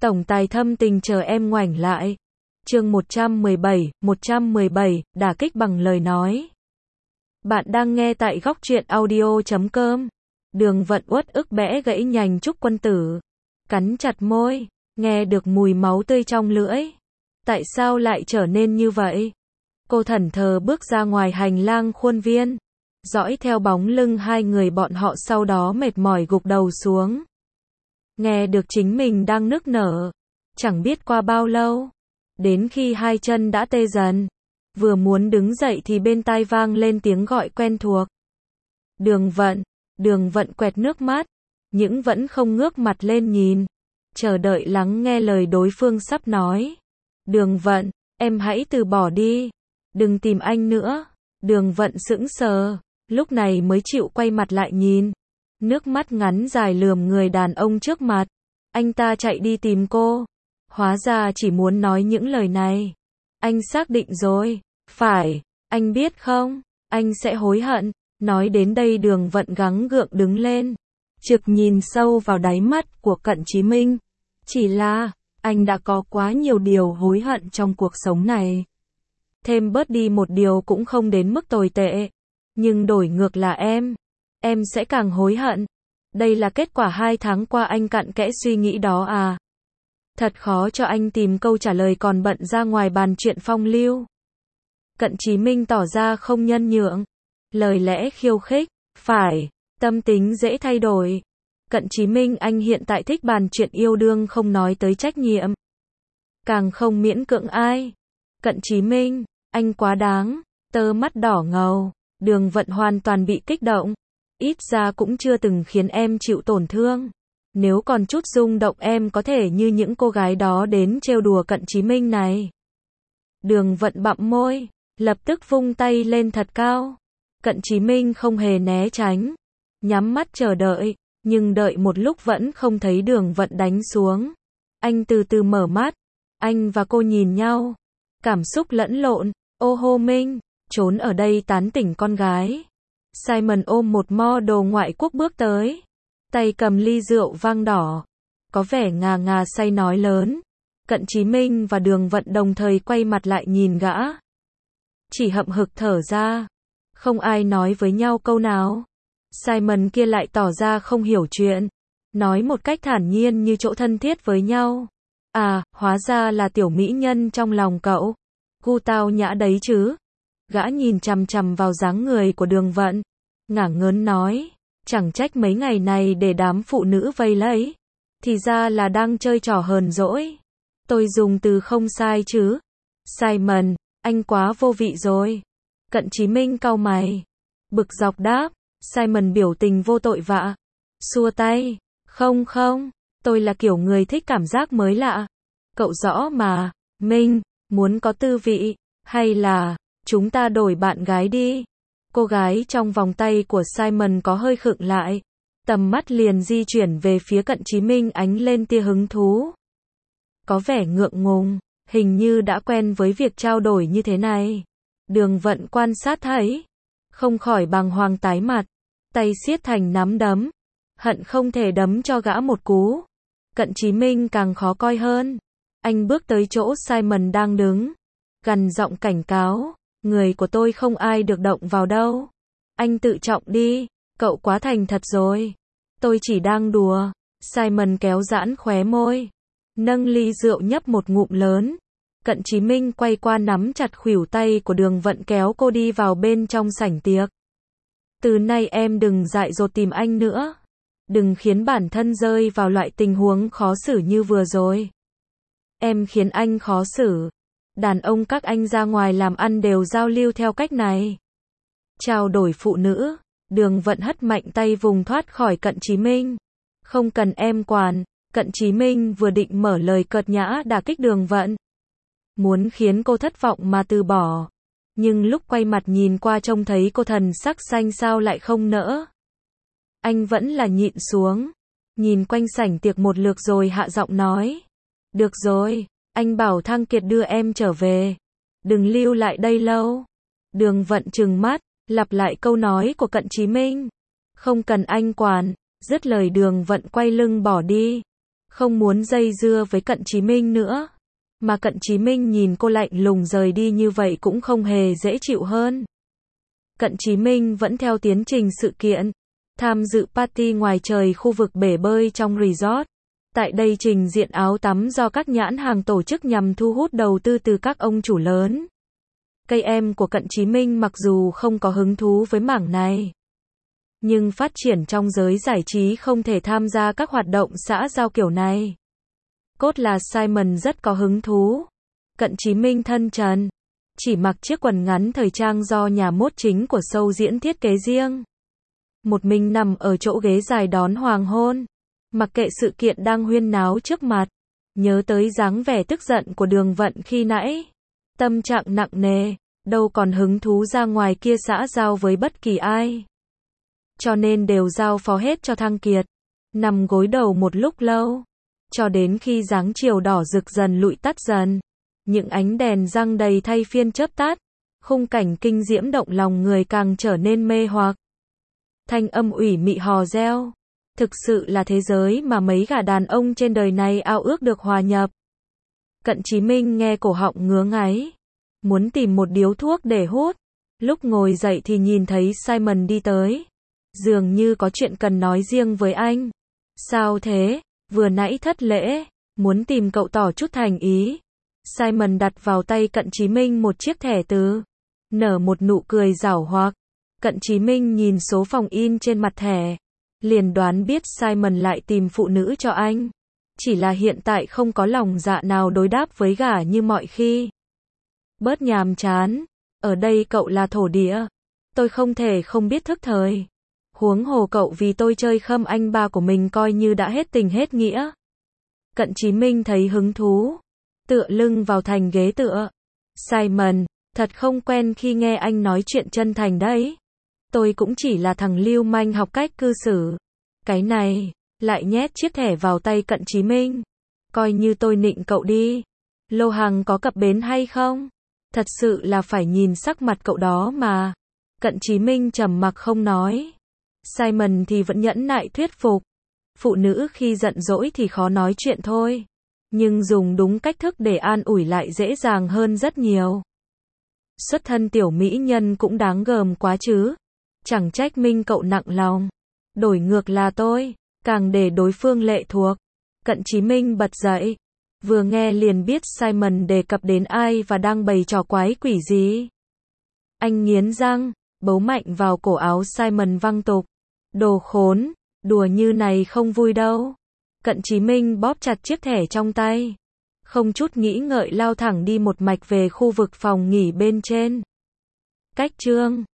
Tổng tài thâm tình chờ em ngoảnh lại. Chương 117, đả kích bằng lời nói. Bạn đang nghe tại góc truyện audio.com. Đường Vận uất ức bẽ gãy nhành trúc quân tử. Cắn chặt môi, nghe được mùi máu tươi trong lưỡi. Tại sao lại trở nên như vậy? Cô thẫn thờ bước ra ngoài hành lang khuôn viên. Dõi theo bóng lưng hai người bọn họ, sau đó mệt mỏi gục đầu xuống. Nghe được chính mình đang nức nở. Chẳng biết qua bao lâu. Đến khi hai chân đã tê dần. Vừa muốn đứng dậy thì bên tai vang lên tiếng gọi quen thuộc. Đường Vận quẹt nước mắt. Nhưng vẫn không ngước mặt lên nhìn. Chờ đợi lắng nghe lời đối phương sắp nói. Đường Vận, em hãy từ bỏ đi. Đừng tìm anh nữa. Đường Vận sững sờ. Lúc này mới chịu quay mặt lại nhìn. Nước mắt ngắn dài lườm người đàn ông trước mặt. Anh ta chạy đi tìm cô. Hóa ra chỉ muốn nói những lời này. Anh xác định rồi. Phải, anh biết không? Anh sẽ hối hận. Nói đến đây Đường Vận gắng gượng đứng lên. Trực nhìn sâu vào đáy mắt của Cận Chí Minh. Chỉ là, anh đã có quá nhiều điều hối hận trong cuộc sống này. Thêm bớt đi một điều cũng không đến mức tồi tệ. Nhưng đổi ngược là em sẽ càng hối hận. Đây là kết quả 2 tháng qua anh cặn kẽ suy nghĩ đó à. Thật khó cho anh tìm câu trả lời, còn bận ra ngoài bàn chuyện phong lưu. Cận Chí Minh tỏ ra không nhân nhượng. Lời lẽ khiêu khích. Phải, tâm tính dễ thay đổi. Cận Chí Minh anh hiện tại thích bàn chuyện yêu đương, không nói tới trách nhiệm. Càng không miễn cưỡng ai. Cận Chí Minh, anh quá đáng. Tơ mắt đỏ ngầu. Đường Vận hoàn toàn bị kích động. Ít ra cũng chưa từng khiến em chịu tổn thương. Nếu còn chút rung động em có thể như những cô gái đó đến trêu đùa Cận Chí Minh này. Đường Vận bặm môi, lập tức vung tay lên thật cao. Cận Chí Minh không hề né tránh. Nhắm mắt chờ đợi, nhưng đợi một lúc vẫn không thấy Đường Vận đánh xuống. Anh từ từ mở mắt. Anh và cô nhìn nhau. Cảm xúc lẫn lộn. Ô hô Minh, trốn ở đây tán tỉnh con gái. Simon ôm một model ngoại quốc bước tới. Tay cầm ly rượu vang đỏ. Có vẻ ngà ngà say nói lớn. Cận Chí Minh và Đường Vận đồng thời quay mặt lại nhìn gã. Chỉ hậm hực thở ra. Không ai nói với nhau câu nào. Simon kia lại tỏ ra không hiểu chuyện. Nói một cách thản nhiên như chỗ thân thiết với nhau. À, hóa ra là tiểu mỹ nhân trong lòng cậu. Gu tao nhã đấy chứ. Gã nhìn chằm chằm vào dáng người của Đường Vận. Ngả ngớn nói. Chẳng trách mấy ngày này để đám phụ nữ vây lấy. Thì ra là đang chơi trò hờn dỗi. Tôi dùng từ không sai chứ. Simon, anh quá vô vị rồi. Cận Chí Minh cau mày. Bực dọc đáp. Simon biểu tình vô tội vạ. Xua tay. Không, tôi là kiểu người thích cảm giác mới lạ. Cậu rõ mà. Minh, muốn có tư vị. Hay là, chúng ta đổi bạn gái đi. Cô gái trong vòng tay của Simon có hơi khựng lại. Tầm mắt liền di chuyển về phía Cận Chí Minh, ánh lên tia hứng thú. Có vẻ ngượng ngùng, hình như đã quen với việc trao đổi như thế này. Đường Vận quan sát thấy. Không khỏi bàng hoàng tái mặt. Tay siết thành nắm đấm. Hận không thể đấm cho gã một cú. Cận Chí Minh càng khó coi hơn. Anh bước tới chỗ Simon đang đứng. Gằn giọng cảnh cáo. Người của tôi không ai được động vào đâu. Anh tự trọng đi. Cậu quá thành thật rồi. Tôi chỉ đang đùa. Simon kéo giãn khóe môi. Nâng ly rượu nhấp một ngụm lớn. Cận Chí Minh quay qua nắm chặt khuỷu tay của Đường Vận, kéo cô đi vào bên trong sảnh tiệc. Từ nay em đừng dại dột tìm anh nữa. Đừng khiến bản thân rơi vào loại tình huống khó xử như vừa rồi. Em khiến anh khó xử. Đàn ông các anh ra ngoài làm ăn đều giao lưu theo cách này. Trao đổi phụ nữ. Đường Vận hất mạnh tay vùng thoát khỏi Cận Chí Minh. Không cần em quản. Cận Chí Minh vừa định mở lời cợt nhã đả kích Đường Vận. Muốn khiến cô thất vọng mà từ bỏ. Nhưng lúc quay mặt nhìn qua trông thấy cô thần sắc xanh xao lại không nỡ. Anh vẫn là nhịn xuống. Nhìn quanh sảnh tiệc một lượt rồi hạ giọng nói. Được rồi, anh bảo Thăng Kiệt đưa em trở về. Đừng lưu lại đây lâu. Đường Vận trừng mắt, lặp lại câu nói của Cận Chí Minh. Không cần anh quản. Dứt lời Đường Vận quay lưng bỏ đi. không muốn dây dưa với Cận Chí Minh nữa. Mà Cận Chí Minh nhìn cô lạnh lùng rời đi như vậy cũng không hề dễ chịu hơn. Cận Chí Minh vẫn theo tiến trình sự kiện, tham dự party ngoài trời khu vực bể bơi trong resort. Tại đây trình diện áo tắm do các nhãn hàng tổ chức nhằm thu hút đầu tư từ các ông chủ lớn. Cây em của Cận Chí Minh mặc dù không có hứng thú với mảng này, nhưng phát triển trong giới giải trí không thể tham gia các hoạt động xã giao kiểu này. Cốt là Simon rất có hứng thú. Cận Chí Minh thân trần, chỉ mặc chiếc quần ngắn thời trang do nhà mốt chính của show diễn thiết kế riêng. Một mình nằm ở chỗ ghế dài đón hoàng hôn, mặc kệ sự kiện đang huyên náo trước mặt, nhớ tới dáng vẻ tức giận của Đường Vận khi nãy. Tâm trạng nặng nề, đâu còn hứng thú ra ngoài kia xã giao với bất kỳ ai. Cho nên đều giao phó hết cho Thăng Kiệt. Nằm gối đầu một lúc lâu, cho đến khi dáng chiều đỏ rực dần lụi tắt dần. Những ánh đèn răng đầy thay phiên chớp tắt, khung cảnh kinh diễm động lòng người càng trở nên mê hoặc. Thanh âm ủy mị hò reo. Thực sự là thế giới mà mấy gã đàn ông trên đời này ao ước được hòa nhập. Cận Chí Minh nghe cổ họng ngứa ngáy, muốn tìm một điếu thuốc để hút. Lúc ngồi dậy thì nhìn thấy Simon đi tới. Dường như có chuyện cần nói riêng với anh. Sao thế? Vừa nãy thất lễ, muốn tìm cậu tỏ chút thành ý. Simon đặt vào tay Cận Chí Minh một chiếc thẻ từ, nở một nụ cười giảo hoạt. Cận Chí Minh nhìn số phòng in trên mặt thẻ, liền đoán biết Simon lại tìm phụ nữ cho anh. Chỉ là hiện tại không có lòng dạ nào đối đáp với gã như mọi khi. Bớt nhàm chán, ở đây cậu là thổ địa, tôi không thể không biết thức thời. Huống hồ cậu vì tôi chơi khâm anh ba của mình coi như đã hết tình hết nghĩa. Cận Chí Minh thấy hứng thú, tựa lưng vào thành ghế tựa. Simon, thật không quen khi nghe anh nói chuyện chân thành đấy. Tôi cũng chỉ là thằng lưu manh học cách cư xử. Cái này, lại nhét chiếc thẻ vào tay Cận Chí Minh. Coi như tôi nịnh cậu đi. Lô hàng có cập bến hay không? Thật sự là phải nhìn sắc mặt cậu đó mà. Cận Chí Minh trầm mặc không nói. Simon thì vẫn nhẫn nại thuyết phục. Phụ nữ khi giận dỗi thì khó nói chuyện thôi. Nhưng dùng đúng cách thức để an ủi lại dễ dàng hơn rất nhiều. Xuất thân tiểu mỹ nhân cũng đáng gờm quá chứ. Chẳng trách Minh cậu nặng lòng. Đổi ngược là tôi, càng để đối phương lệ thuộc. Cận Chí Minh bật dậy. Vừa nghe liền biết Simon đề cập đến ai và đang bày trò quái quỷ gì. Anh nghiến răng, bấu mạnh vào cổ áo Simon văng tục. Đồ khốn, đùa như này không vui đâu. Cận Chí Minh bóp chặt chiếc thẻ trong tay. Không chút nghĩ ngợi lao thẳng đi một mạch về khu vực phòng nghỉ bên trên. Cách chương